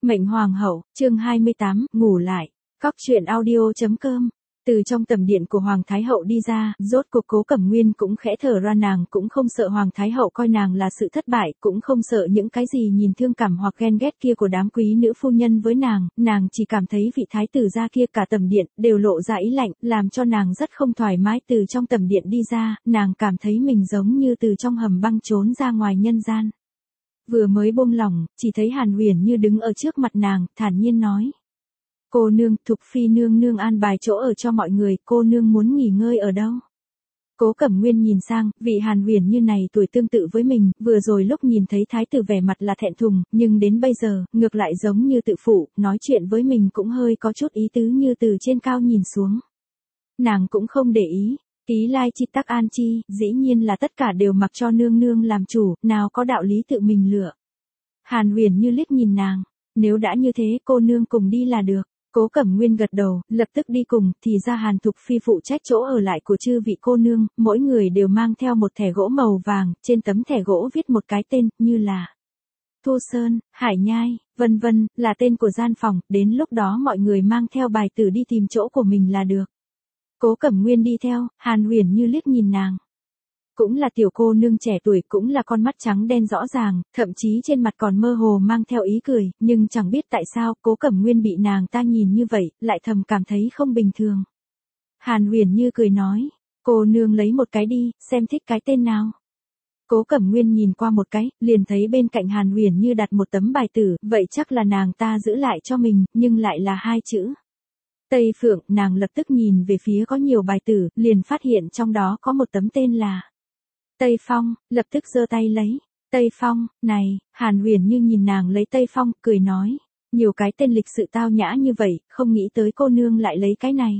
Mệnh Hoàng hậu, chương 28, ngủ lại. Cóc truyện audio.com. Từ trong tầm điện của Hoàng Thái hậu đi ra, rốt cuộc Cố Cẩm Nguyên cũng khẽ thở ra, nàng cũng không sợ Hoàng Thái hậu coi nàng là sự thất bại, cũng không sợ những cái gì nhìn thương cảm hoặc ghen ghét kia của đám quý nữ phu nhân với nàng chỉ cảm thấy vị thái tử gia kia cả tầm điện đều lộ ra ý lạnh, làm cho nàng rất không thoải mái. Từ trong tầm điện đi ra, nàng cảm thấy mình giống như từ trong hầm băng trốn ra ngoài nhân gian. Vừa mới buông lỏng, chỉ thấy Hàn Huyền Như đứng ở trước mặt nàng, thản nhiên nói: "Cô nương, Thục phi nương nương an bài chỗ ở cho mọi người, cô nương muốn nghỉ ngơi ở đâu?" Cố Cẩm Nguyên nhìn sang, vị Hàn Huyền Như này tuổi tương tự với mình, vừa rồi lúc nhìn thấy thái tử vẻ mặt là thẹn thùng, nhưng đến bây giờ, ngược lại giống như tự phụ, nói chuyện với mình cũng hơi có chút ý tứ như từ trên cao nhìn xuống. Nàng cũng không để ý. Ý lai chi tắc an chi, dĩ nhiên là tất cả đều mặc cho nương nương làm chủ, nào có đạo lý tự mình lựa. Hàn Huyền Như liếc nhìn nàng: "Nếu đã như thế, cô nương cùng đi là được." Cố Cẩm Nguyên gật đầu, lập tức đi cùng. Thì ra Hàn Thục phi phụ trách chỗ ở lại của chư vị cô nương, mỗi người đều mang theo một thẻ gỗ màu vàng, trên tấm thẻ gỗ viết một cái tên, như là Thu Sơn, Hải Nhai, vân vân, là tên của gian phòng. Đến lúc đó mọi người mang theo bài tử đi tìm chỗ của mình là được. Cố Cẩm Nguyên đi theo, Hàn Huyền Như liếc nhìn nàng. Cũng là tiểu cô nương trẻ tuổi, cũng là con mắt trắng đen rõ ràng, thậm chí trên mặt còn mơ hồ mang theo ý cười, nhưng chẳng biết tại sao, Cố Cẩm Nguyên bị nàng ta nhìn như vậy, lại thầm cảm thấy không bình thường. Hàn Huyền Như cười nói: "Cô nương lấy một cái đi, xem thích cái tên nào." Cố Cẩm Nguyên nhìn qua một cái, liền thấy bên cạnh Hàn Huyền Như đặt một tấm bài tử, vậy chắc là nàng ta giữ lại cho mình, nhưng lại là hai chữ Tây Phượng. Nàng lập tức nhìn về phía có nhiều bài tử, liền phát hiện trong đó có một tấm tên là Tây Phong, lập tức giơ tay lấy. "Tây Phong, này." Hàn Huyền Như nhìn nàng lấy Tây Phong, cười nói: "Nhiều cái tên lịch sự tao nhã như vậy, không nghĩ tới cô nương lại lấy cái này."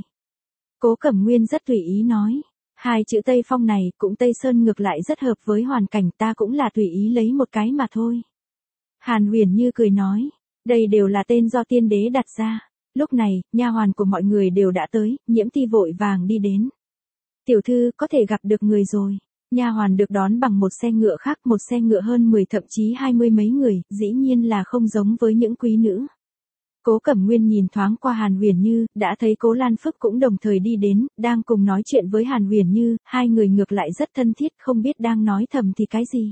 Cố Cẩm Nguyên rất tùy ý nói: "Hai chữ Tây Phong này, cũng Tây Sơn ngược lại rất hợp với hoàn cảnh, ta cũng là tùy ý lấy một cái mà thôi." Hàn Huyền Như cười nói: "Đây đều là tên do tiên đế đặt ra." Lúc này, nha hoàn của mọi người đều đã tới, Nhiễm Ti vội vàng đi đến. "Tiểu thư, có thể gặp được người rồi." Nha hoàn được đón bằng một xe ngựa khác, một xe ngựa hơn 10 thậm chí 20 mấy người, dĩ nhiên là không giống với những quý nữ. Cố Cẩm Nguyên nhìn thoáng qua Hàn Huyền Như, đã thấy Cố Lan Phức cũng đồng thời đi đến, đang cùng nói chuyện với Hàn Huyền Như, hai người ngược lại rất thân thiết, không biết đang nói thầm thì cái gì.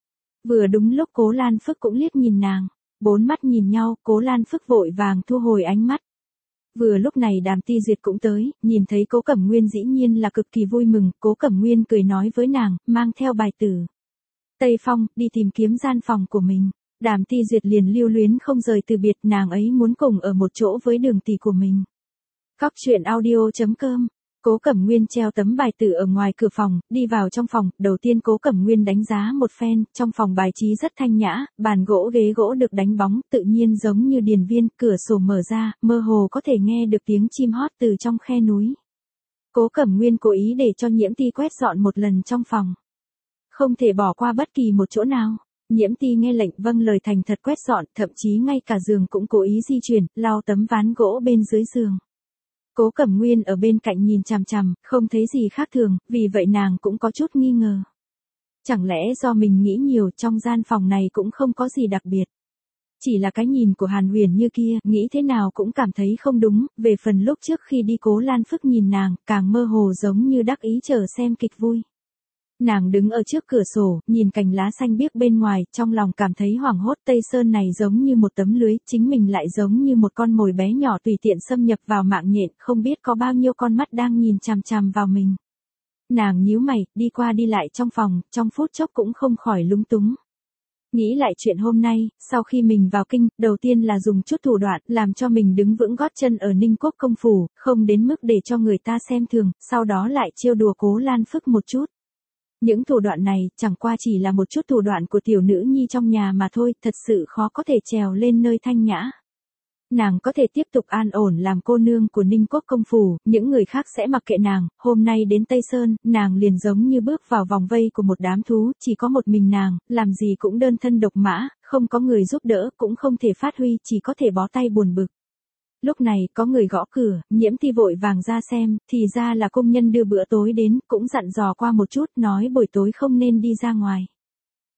Vừa đúng lúc Cố Lan Phức cũng liếc nhìn nàng, bốn mắt nhìn nhau, Cố Lan Phức vội vàng thu hồi ánh mắt. Vừa lúc này Đàm Ti Duyệt cũng tới, nhìn thấy Cố Cẩm Nguyên dĩ nhiên là cực kỳ vui mừng, Cố Cẩm Nguyên cười nói với nàng, mang theo bài tử Tây Phong, đi tìm kiếm gian phòng của mình. Đàm Ti Duyệt liền lưu luyến không rời từ biệt, nàng ấy muốn cùng ở một chỗ với Đường tỷ của mình. Cóc truyện audio.com. Cố Cẩm Nguyên treo tấm bài tử ở ngoài cửa phòng, đi vào trong phòng, đầu tiên Cố Cẩm Nguyên đánh giá một phen, trong phòng bài trí rất thanh nhã, bàn gỗ ghế gỗ được đánh bóng, tự nhiên giống như điền viên, cửa sổ mở ra, mơ hồ có thể nghe được tiếng chim hót từ trong khe núi. Cố Cẩm Nguyên cố ý để cho Nhiễm Ti quét dọn một lần trong phòng. Không thể bỏ qua bất kỳ một chỗ nào. Nhiễm Ti nghe lệnh vâng lời thành thật quét dọn, thậm chí ngay cả giường cũng cố ý di chuyển, lau tấm ván gỗ bên dưới giường. Cố Cẩm Nguyên ở bên cạnh nhìn chằm chằm, không thấy gì khác thường, vì vậy nàng cũng có chút nghi ngờ. Chẳng lẽ do mình nghĩ nhiều, trong gian phòng này cũng không có gì đặc biệt. Chỉ là cái nhìn của Hàn Huyền Như kia, nghĩ thế nào cũng cảm thấy không đúng, về phần lúc trước khi đi Cố Lan Phức nhìn nàng, càng mơ hồ giống như đắc ý chờ xem kịch vui. Nàng đứng ở trước cửa sổ, nhìn cành lá xanh biếc bên ngoài, trong lòng cảm thấy hoảng hốt. Tây Sơn này giống như một tấm lưới, chính mình lại giống như một con mồi bé nhỏ tùy tiện xâm nhập vào mạng nhện, không biết có bao nhiêu con mắt đang nhìn chằm chằm vào mình. Nàng nhíu mày, đi qua đi lại trong phòng, trong phút chốc cũng không khỏi lúng túng. Nghĩ lại chuyện hôm nay, sau khi mình vào kinh, đầu tiên là dùng chút thủ đoạn, làm cho mình đứng vững gót chân ở Ninh Quốc công phủ, không đến mức để cho người ta xem thường, sau đó lại trêu đùa Cố Lan Phức một chút. Những thủ đoạn này, chẳng qua chỉ là một chút thủ đoạn của tiểu nữ nhi trong nhà mà thôi, thật sự khó có thể trèo lên nơi thanh nhã. Nàng có thể tiếp tục an ổn làm cô nương của Ninh Quốc công phủ, những người khác sẽ mặc kệ nàng. Hôm nay đến Tây Sơn, nàng liền giống như bước vào vòng vây của một đám thú, chỉ có một mình nàng, làm gì cũng đơn thân độc mã, không có người giúp đỡ, cũng không thể phát huy, chỉ có thể bó tay buồn bực. Lúc này, có người gõ cửa, Nhiễm Ti vội vàng ra xem, thì ra là công nhân đưa bữa tối đến, cũng dặn dò qua một chút, nói buổi tối không nên đi ra ngoài.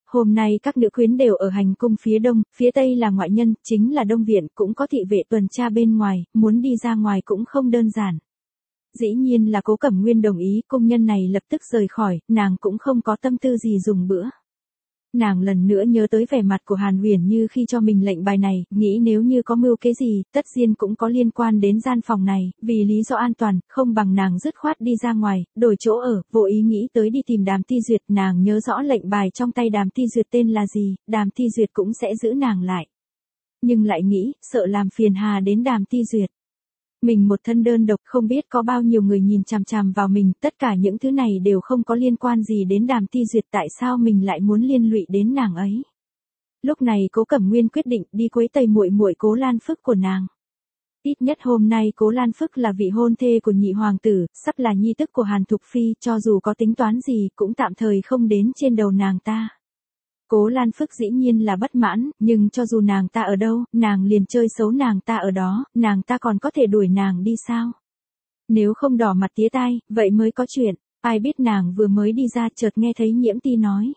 hôm nay các nữ quyến đều ở hành cung phía đông, phía tây là ngoại nhân, chính là đông viện, cũng có thị vệ tuần tra bên ngoài, muốn đi ra ngoài cũng không đơn giản. Dĩ nhiên là Cố Cẩm Nguyên đồng ý, cung nhân này lập tức rời khỏi, nàng cũng không có tâm tư gì dùng bữa. Nàng lần nữa nhớ tới vẻ mặt của Hàn Huyền Như khi cho mình lệnh bài này, nghĩ nếu như có mưu kế gì, tất nhiên cũng có liên quan đến gian phòng này, vì lý do an toàn, không bằng nàng dứt khoát đi ra ngoài, đổi chỗ ở, vô ý nghĩ tới đi tìm Đàm Ti Duyệt, nàng nhớ rõ lệnh bài trong tay Đàm Ti Duyệt tên là gì, Đàm Ti Duyệt cũng sẽ giữ nàng lại. Nhưng lại nghĩ, sợ làm phiền hà đến Đàm Ti Duyệt. Mình một thân đơn độc, không biết có bao nhiêu người nhìn chằm chằm vào mình, tất cả những thứ này đều không có liên quan gì đến Đàm Ti Duyệt, tại sao mình lại muốn liên lụy đến nàng ấy. Lúc này Cố Cẩm Nguyên quyết định đi quấy tày muội muội Cố Lan Phức của nàng. Ít nhất hôm nay Cố Lan Phức là vị hôn thê của nhị hoàng tử, sắp là nhi tức của Hàn Thục Phi, cho dù có tính toán gì cũng tạm thời không đến trên đầu nàng ta. Cố Lan Phức dĩ nhiên là bất mãn, nhưng cho dù nàng ta ở đâu, nàng liền chơi xấu nàng ta ở đó, nàng ta còn có thể đuổi nàng đi sao? Nếu không đỏ mặt tía tai, vậy mới có chuyện, ai biết nàng vừa mới đi ra chợt nghe thấy Nhiễm Ti nói.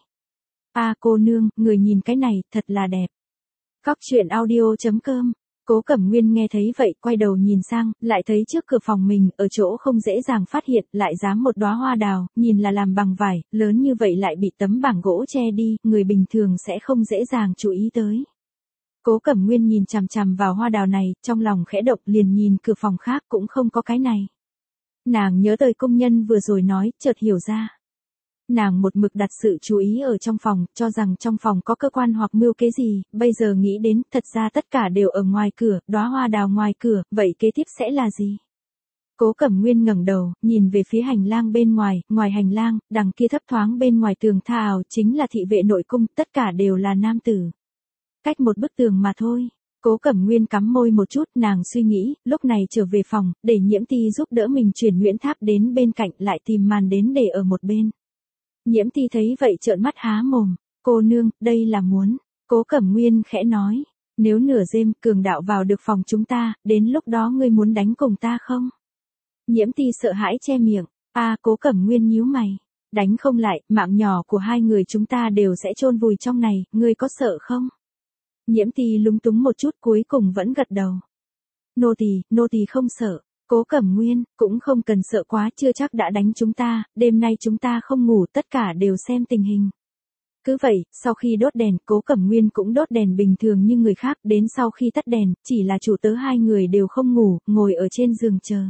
Cô nương, người nhìn cái này, thật là đẹp. Cóc truyện audio.com. Cố Cẩm Nguyên nghe thấy vậy, quay đầu nhìn sang, lại thấy trước cửa phòng mình, ở chỗ không dễ dàng phát hiện, lại dám một đóa hoa đào, nhìn là làm bằng vải, lớn như vậy lại bị tấm bảng gỗ che đi, người bình thường sẽ không dễ dàng chú ý tới. Cố Cẩm Nguyên nhìn chằm chằm vào hoa đào này, trong lòng khẽ động, liền nhìn cửa phòng khác cũng không có cái này. Nàng nhớ tới công nhân vừa rồi nói, chợt hiểu ra. Nàng một mực đặt sự chú ý ở trong phòng, cho rằng trong phòng có cơ quan hoặc mưu kế gì, bây giờ nghĩ đến, thật ra tất cả đều ở ngoài cửa, đóa hoa đào ngoài cửa, vậy kế tiếp sẽ là gì? Cố Cẩm Nguyên ngẩng đầu, nhìn về phía hành lang bên ngoài, ngoài hành lang, đằng kia thấp thoáng bên ngoài tường tha ảo chính là thị vệ nội cung, tất cả đều là nam tử. Cách một bức tường mà thôi. Cố Cẩm Nguyên cắm môi một chút, nàng suy nghĩ, lúc này trở về phòng, để Nhiễm Ti giúp đỡ mình chuyển Nguyễn Tháp đến bên cạnh, lại tìm màn đến để ở một bên. Nhiễm Ti thấy vậy trợn mắt há mồm, cô nương, đây là muốn. Cố Cẩm Nguyên khẽ nói, nếu nửa đêm cường đạo vào được phòng chúng ta, đến lúc đó ngươi muốn đánh cùng ta không? Nhiễm Ti sợ hãi che miệng, Cố Cẩm Nguyên nhíu mày, đánh không lại, mạng nhỏ của hai người chúng ta đều sẽ chôn vùi trong này, ngươi có sợ không? Nhiễm Ti lúng túng một chút cuối cùng vẫn gật đầu. Nô tỳ không sợ. Cố Cẩm Nguyên, cũng không cần sợ quá, chưa chắc đã đánh chúng ta, đêm nay chúng ta không ngủ, tất cả đều xem tình hình. Cứ vậy, sau khi đốt đèn, Cố Cẩm Nguyên cũng đốt đèn bình thường như người khác, đến sau khi tắt đèn, chỉ là chủ tớ hai người đều không ngủ, ngồi ở trên giường chờ.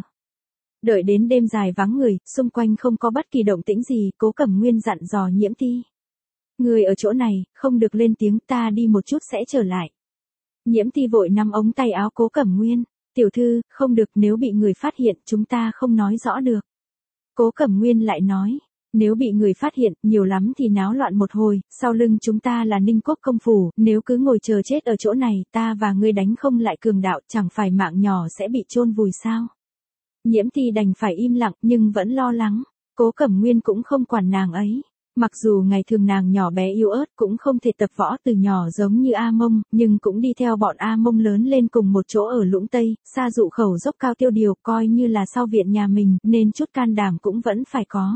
Đợi đến đêm dài vắng người, xung quanh không có bất kỳ động tĩnh gì, Cố Cẩm Nguyên dặn dò Nhiễm Ti. Người ở chỗ này, không được lên tiếng, ta đi một chút sẽ trở lại. Nhiễm Ti vội nắm ống tay áo Cố Cẩm Nguyên. Tiểu thư, không được, nếu bị người phát hiện, chúng ta không nói rõ được. Cố Cẩm Nguyên lại nói, nếu bị người phát hiện, nhiều lắm thì náo loạn một hồi, sau lưng chúng ta là Ninh Quốc công phủ, nếu cứ ngồi chờ chết ở chỗ này, ta và ngươi đánh không lại cường đạo, chẳng phải mạng nhỏ sẽ bị chôn vùi sao? Nhiễm Ti đành phải im lặng, nhưng vẫn lo lắng. Cố Cẩm Nguyên cũng không quản nàng ấy. Mặc dù ngày thường nàng nhỏ bé yếu ớt cũng không thể tập võ từ nhỏ giống như A Mông, nhưng cũng đi theo bọn A Mông lớn lên cùng một chỗ ở Lũng Tây, xa dụ khẩu dốc cao tiêu điều, coi như là sau viện nhà mình, nên chút can đảm cũng vẫn phải có.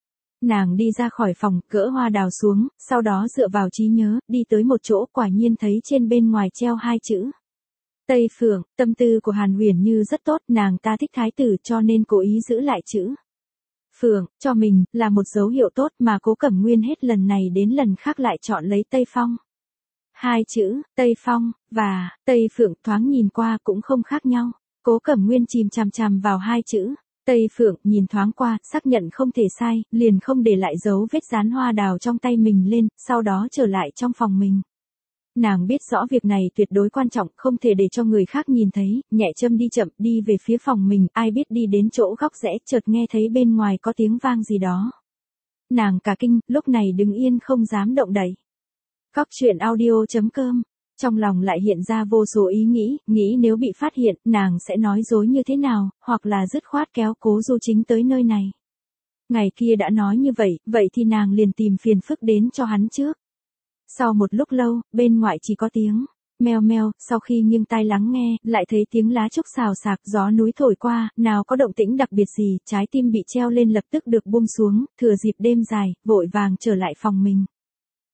Nàng đi ra khỏi phòng, gỡ hoa đào xuống, sau đó dựa vào trí nhớ, đi tới một chỗ, quả nhiên thấy trên bên ngoài treo hai chữ. Tây Phượng. Tâm tư của Hàn Huyền Như rất tốt, nàng ta thích thái tử cho nên cố ý giữ lại chữ Phượng, cho mình, là một dấu hiệu tốt mà Cố Cẩm Nguyên hết lần này đến lần khác lại chọn lấy Tây Phong. Hai chữ, Tây Phong, và Tây Phượng thoáng nhìn qua cũng không khác nhau. Cố Cẩm Nguyên chìm chằm chằm vào hai chữ Tây Phượng, nhìn thoáng qua, xác nhận không thể sai, liền không để lại dấu vết dán hoa đào trong tay mình lên, sau đó trở lại trong phòng mình. Nàng biết rõ việc này tuyệt đối quan trọng, không thể để cho người khác nhìn thấy, nhẹ châm đi chậm, đi về phía phòng mình, ai biết đi đến chỗ góc rẽ, chợt nghe thấy bên ngoài có tiếng vang gì đó. Nàng cả kinh, lúc này đứng yên không dám động đậy. Cóc truyện audio.com. Trong lòng lại hiện ra vô số ý nghĩ nếu bị phát hiện, nàng sẽ nói dối như thế nào, hoặc là dứt khoát kéo Cố Du Chính tới nơi này. Ngày kia đã nói như vậy thì nàng liền tìm phiền phức đến cho hắn trước. Sau một lúc lâu, bên ngoài chỉ có tiếng meo meo, sau khi nghiêng tai lắng nghe, lại thấy tiếng lá trúc xào xạc, gió núi thổi qua, nào có động tĩnh đặc biệt gì, trái tim bị treo lên lập tức được buông xuống, thừa dịp đêm dài, vội vàng trở lại phòng mình.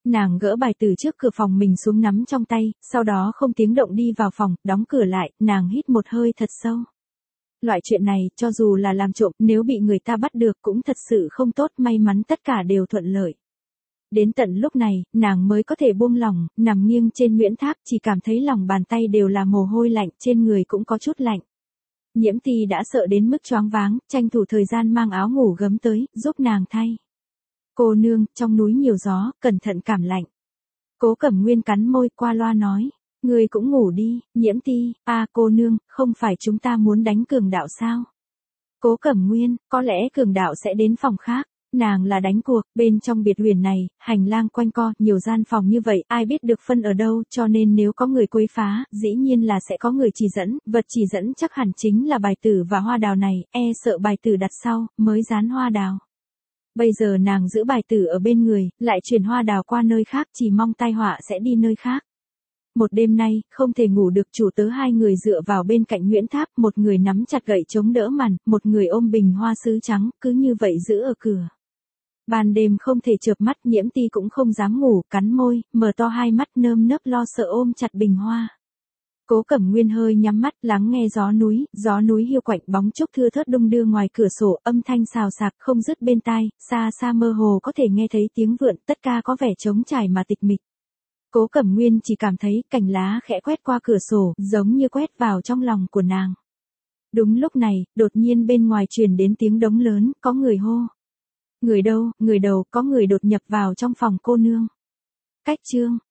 Nàng gỡ bài từ trước cửa phòng mình xuống nắm trong tay, sau đó không tiếng động đi vào phòng, đóng cửa lại, nàng hít một hơi thật sâu. Loại chuyện này, cho dù là làm trộm, nếu bị người ta bắt được cũng thật sự không tốt, may mắn tất cả đều thuận lợi. Đến tận lúc này, nàng mới có thể buông lỏng, nằm nghiêng trên Nguyễn Tháp, chỉ cảm thấy lòng bàn tay đều là mồ hôi lạnh, trên người cũng có chút lạnh. Nhiễm Ti đã sợ đến mức choáng váng, tranh thủ thời gian mang áo ngủ gấm tới, giúp nàng thay. Cô nương, trong núi nhiều gió, cẩn thận cảm lạnh. Cố Cẩm Nguyên cắn môi qua loa nói. Người cũng ngủ đi, Nhiễm Ti, cô nương, không phải chúng ta muốn đánh Cường Đạo sao? Cố Cẩm Nguyên, có lẽ Cường Đạo sẽ đến phòng khác. Nàng là đánh cuộc, bên trong biệt huyền này, hành lang quanh co, nhiều gian phòng như vậy, ai biết được phân ở đâu, cho nên nếu có người quấy phá, dĩ nhiên là sẽ có người chỉ dẫn, vật chỉ dẫn chắc hẳn chính là bài tử và hoa đào này, sợ bài tử đặt sau, mới dán hoa đào. Bây giờ nàng giữ bài tử ở bên người, lại chuyển hoa đào qua nơi khác, chỉ mong tai họa sẽ đi nơi khác. Một đêm nay, không thể ngủ được, chủ tớ hai người dựa vào bên cạnh Nguyễn Tháp, một người nắm chặt gậy chống đỡ màn, một người ôm bình hoa sứ trắng, cứ như vậy giữ ở cửa. Ban đêm không thể chợp mắt, Nhiễm Ti cũng không dám ngủ, cắn môi, mở to hai mắt nơm nớp lo sợ ôm chặt bình hoa. Cố Cẩm Nguyên hơi nhắm mắt, lắng nghe gió núi hiu quạnh, bóng trúc thưa thớt đung đưa ngoài cửa sổ, âm thanh xào xạc không dứt bên tai, xa xa mơ hồ có thể nghe thấy tiếng vượn, tất cả có vẻ trống trải mà tịch mịch. Cố Cẩm Nguyên chỉ cảm thấy cành lá khẽ quét qua cửa sổ, giống như quét vào trong lòng của nàng. Đúng lúc này, đột nhiên bên ngoài truyền đến tiếng đống lớn, có người hô. Người đâu, có người đột nhập vào trong phòng cô nương. Cách chương